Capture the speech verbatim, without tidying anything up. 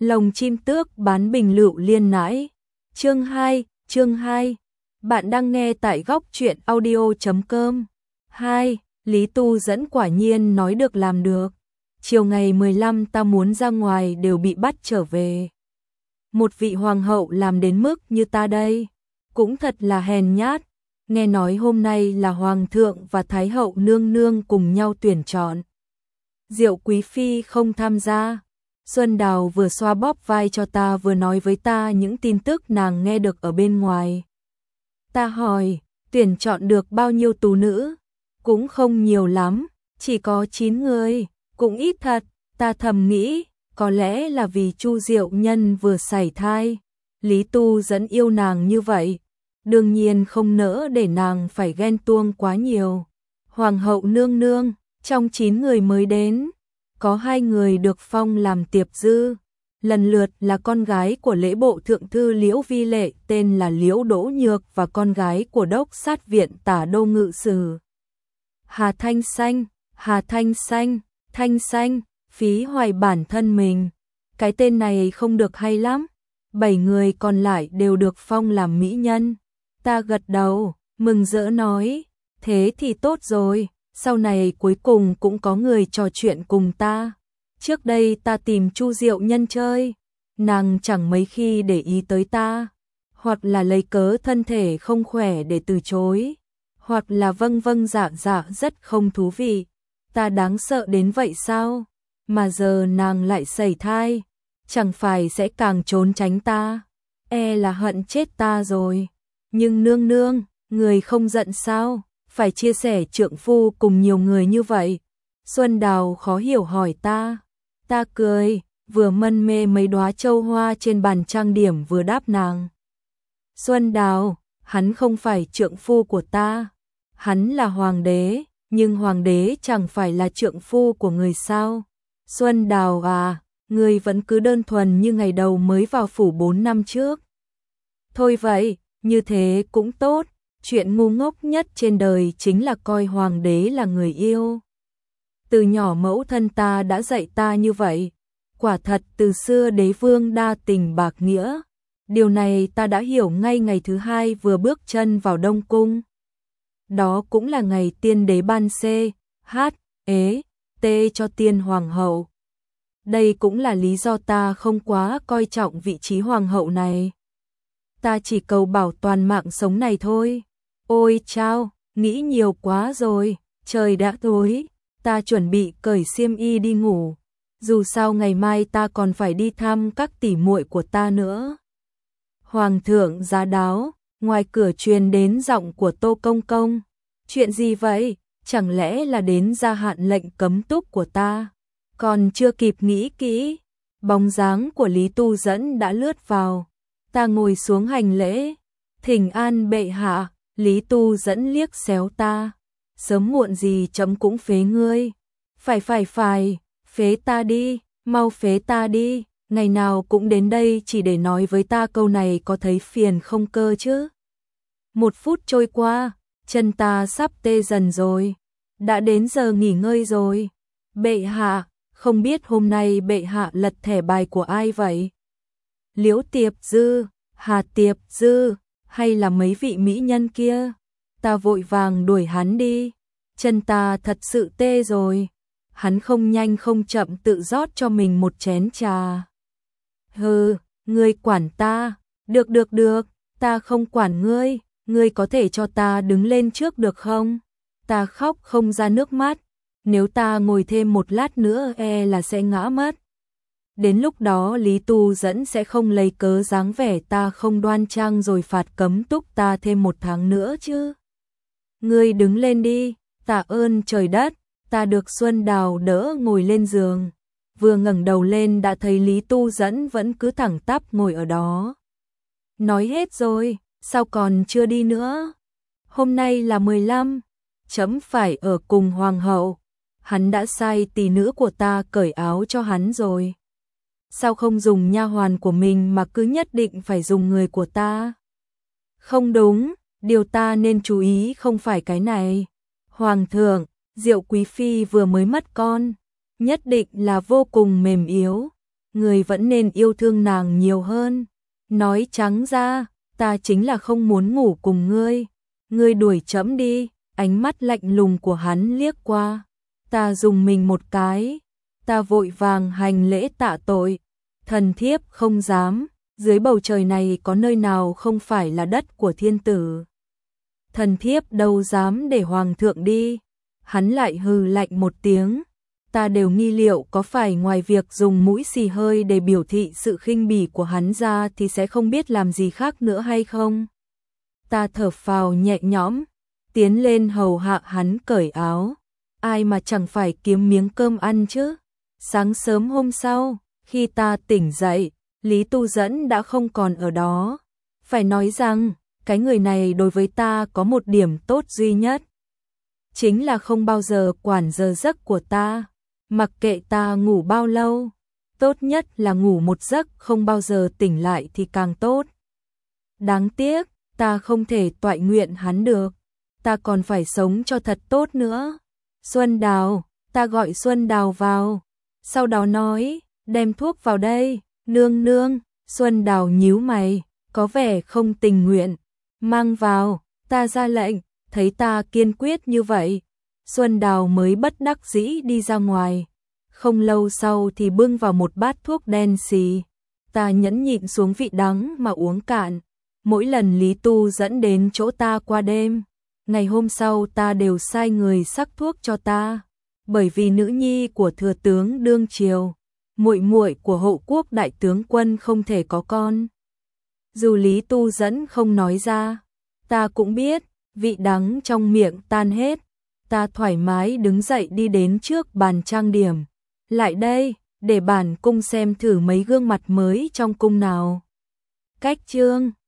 Lồng chim tước bán bình lựu liên nãi. Chương hai, chương hai. Bạn đang nghe tại góc truyện audio chấm com. hai. Lý Tu Dẫn quả nhiên nói được làm được. Chiều ngày mười lăm ta muốn ra ngoài đều bị bắt trở về. Một vị hoàng hậu làm đến mức như ta đây, cũng thật là hèn nhát. Nghe nói hôm nay là hoàng thượng và thái hậu nương nương cùng nhau tuyển chọn. Diệu quý phi không tham gia. Xuân Đào vừa xoa bóp vai cho ta vừa nói với ta những tin tức nàng nghe được ở bên ngoài. Ta hỏi, tuyển chọn được bao nhiêu tú nữ? Cũng không nhiều lắm, chỉ có chín người, cũng ít thật. Ta thầm nghĩ, có lẽ là vì Chu Diệu Nhân vừa sảy thai. Lý Tu Dẫn yêu nàng như vậy, đương nhiên không nỡ để nàng phải ghen tuông quá nhiều. Hoàng hậu nương nương, trong chín người mới đến, có hai người được phong làm tiệp dư, lần lượt là con gái của lễ bộ thượng thư Liễu Vi Lệ tên là Liễu Đỗ Nhược và con gái của đốc sát viện Tả Đô Ngự Sử Hà Thanh Xanh. Hà Thanh Xanh, Thanh Xanh, phí hoài bản thân mình, cái tên này không được hay lắm. Bảy người còn lại đều được phong làm mỹ nhân. Ta gật đầu, mừng rỡ nói, thế thì tốt rồi. Sau này cuối cùng cũng có người trò chuyện cùng ta. Trước đây ta tìm Chu Diệu Nhân chơi, nàng chẳng mấy khi để ý tới ta, hoặc là lấy cớ thân thể không khỏe để từ chối, hoặc là vâng vâng dạ dạ rất không thú vị. Ta đáng sợ đến vậy sao? Mà giờ nàng lại sẩy thai, chẳng phải sẽ càng trốn tránh ta, e là hận chết ta rồi. Nhưng nương nương, người không giận sao? Phải chia sẻ trượng phu cùng nhiều người như vậy. Xuân Đào khó hiểu hỏi ta. Ta cười, vừa mân mê mấy đóa châu hoa trên bàn trang điểm vừa đáp nàng. Xuân Đào, hắn không phải trượng phu của ta. Hắn là hoàng đế, nhưng hoàng đế chẳng phải là trượng phu của người sao? Xuân Đào à, người vẫn cứ đơn thuần như ngày đầu mới vào phủ bốn năm trước. Thôi vậy, như thế cũng tốt. Chuyện ngu ngốc nhất trên đời chính là coi hoàng đế là người yêu. Từ nhỏ mẫu thân ta đã dạy ta như vậy. Quả thật từ xưa đế vương đa tình bạc nghĩa. Điều này ta đã hiểu ngay ngày thứ hai vừa bước chân vào Đông Cung. Đó cũng là ngày tiên đế ban C, H, ế, T cho tiên hoàng hậu. Đây cũng là lý do ta không quá coi trọng vị trí hoàng hậu này. Ta chỉ cầu bảo toàn mạng sống này thôi. Ôi chao, nghĩ nhiều quá rồi, trời đã tối, ta chuẩn bị cởi xiêm y đi ngủ. Dù sao ngày mai ta còn phải đi thăm các tỷ muội của ta nữa. Hoàng thượng giá đáo, ngoài cửa truyền đến giọng của Tô Công Công. Chuyện gì vậy? Chẳng lẽ là đến gia hạn lệnh cấm túc của ta? Còn chưa kịp nghĩ kỹ, bóng dáng của Lý Tu Dẫn đã lướt vào. Ta ngồi xuống hành lễ, thỉnh an bệ hạ. Lý Tu Dẫn liếc xéo ta. Sớm muộn gì chấm cũng phế ngươi. Phải phải phải, phế ta đi, mau phế ta đi. Ngày nào cũng đến đây chỉ để nói với ta câu này có thấy phiền không cơ chứ? Một phút trôi qua, chân ta sắp tê dần rồi. Đã đến giờ nghỉ ngơi rồi. Bệ hạ, không biết hôm nay bệ hạ lật thẻ bài của ai vậy? Liễu Tiệp Dư, Hà Tiệp Dư, hay là mấy vị mỹ nhân kia? Ta vội vàng đuổi hắn đi. Chân ta thật sự tê rồi. Hắn không nhanh không chậm tự rót cho mình một chén trà. Hừ, ngươi quản ta. Được được được, ta không quản ngươi. Ngươi có thể cho ta đứng lên trước được không? Ta khóc không ra nước mắt. Nếu ta ngồi thêm một lát nữa e là sẽ ngã mất. Đến lúc đó Lý Tu Dẫn sẽ không lấy cớ dáng vẻ ta không đoan trang rồi phạt cấm túc ta thêm một tháng nữa chứ. Ngươi đứng lên đi, tạ ơn trời đất. Ta được Xuân Đào đỡ ngồi lên giường. Vừa ngẩng đầu lên đã thấy Lý Tu Dẫn vẫn cứ thẳng tắp ngồi ở đó. Nói hết rồi, sao còn chưa đi nữa? Hôm nay là mười lăm, chấm phải ở cùng hoàng hậu. Hắn đã sai tỷ nữ của ta cởi áo cho hắn rồi. Sao không dùng nha hoàn của mình mà cứ nhất định phải dùng người của ta? Không đúng, điều ta nên chú ý không phải cái này. Hoàng thượng, Diệu quý phi vừa mới mất con, nhất định là vô cùng mềm yếu. người vẫn nên yêu thương nàng nhiều hơn. Nói trắng ra, ta chính là không muốn ngủ cùng ngươi. Ngươi đuổi trẫm đi. Ánh mắt lạnh lùng của hắn liếc qua. Ta dùng mình một cái. Ta vội vàng hành lễ tạ tội. Thần thiếp không dám. Dưới bầu trời này có nơi nào không phải là đất của thiên tử. Thần thiếp đâu dám để hoàng thượng đi. Hắn lại hừ lạnh một tiếng. Ta đều nghi liệu có phải ngoài việc dùng mũi xì hơi để biểu thị sự khinh bỉ của hắn ra thì sẽ không biết làm gì khác nữa hay không. Ta thở phào nhẹ nhõm, tiến lên hầu hạ hắn cởi áo. Ai mà chẳng phải kiếm miếng cơm ăn chứ. Sáng sớm hôm sau, khi ta tỉnh dậy, Lý Tu Dẫn đã không còn ở đó. Phải nói rằng, cái người này đối với ta có một điểm tốt duy nhất. Chính là không bao giờ quản giờ giấc của ta. Mặc kệ ta ngủ bao lâu, tốt nhất là ngủ một giấc không bao giờ tỉnh lại thì càng tốt. Đáng tiếc, ta không thể toại nguyện hắn được. Ta còn phải sống cho thật tốt nữa. Xuân Đào, ta gọi Xuân Đào vào. Sau đó nói, đem thuốc vào đây. Nương nương, Xuân Đào nhíu mày, có vẻ không tình nguyện. Mang vào, ta ra lệnh, thấy ta kiên quyết như vậy. Xuân Đào mới bất đắc dĩ đi ra ngoài. Không lâu sau thì bưng vào một bát thuốc đen xì. Ta nhẫn nhịn xuống vị đắng mà uống cạn. Mỗi lần Lý Tu dẫn đến chỗ ta qua đêm, ngày hôm sau ta đều sai người sắc thuốc cho ta. Bởi vì nữ nhi của thừa tướng đương triều, muội muội của hộ quốc đại tướng quân không thể có con. Dù Lý Tu dẫn không nói ra, ta cũng biết, vị đắng trong miệng tan hết. Ta thoải mái đứng dậy đi đến trước bàn trang điểm. Lại đây, để bản cung xem thử mấy gương mặt mới trong cung nào. Cách chương